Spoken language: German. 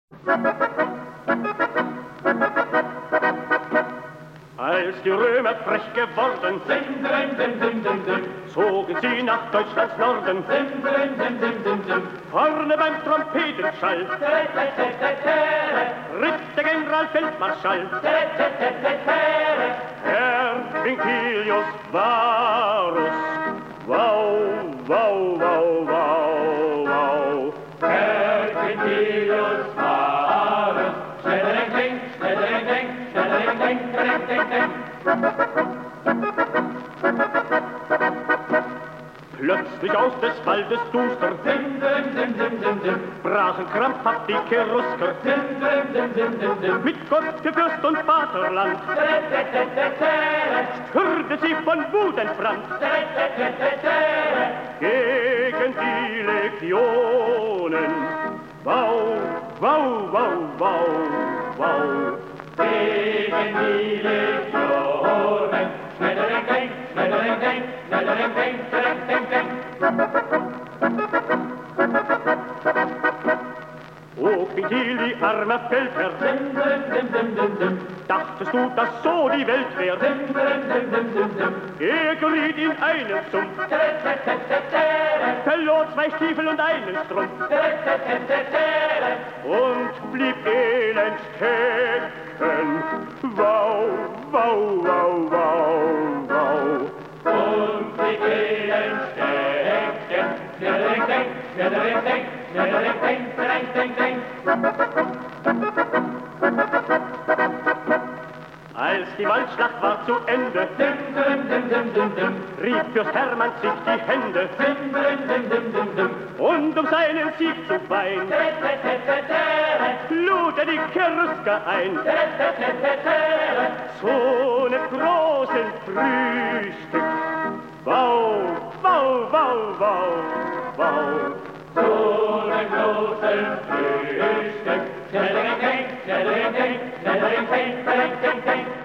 Als die Römer frech geworden, zogen sie nach Deutschlands Norden. Vorne beim Trompetenschall ritt der Generalfeldmarschall. Herr Vincilius Varus, wow, wow, wow, wow, wow. Herr Vincilius Varus, schnellereng, schnellereng, schnellereng, schnellereng. Plötzlich aus des Waldes duster brachen krampfhaft die Cherusker mit Gott, der Fürst und Vaterland stürmte sie von Wut entbrannt gegen die Legionen. Wow, wow, wow, wow, wow. Gegen die Legionen. Schnellereng, denk, schnellereng, denk, schnellereng, denk, schnellereng, denk, denk. O Vincili, armer Feldherr, dachtest du, dass so die Welt wär? Er geriet in einen Sumpf, verlor 2 Stiefel und einen Strumpf und blieb elend stecken. Wow, wow, wow, wow, wow. Und blieb elend stecken. Schnellereng, denk, schnellereng, denk, schnellereng, denk, schnellereng, denk, denk. Als die Waldschlacht war zu Ende, rieb Fürst Hermann sich die Hände und um seinen Sieg zu weinen, lud er die Cherusker ein zu einem großen Frühstück. Wow, wow, wow, wow, wow. Zu einem großen Frühstück. Schnellereng, denk, schnellereng, denk, schnellereng, denk, schnellereng, denk, denk.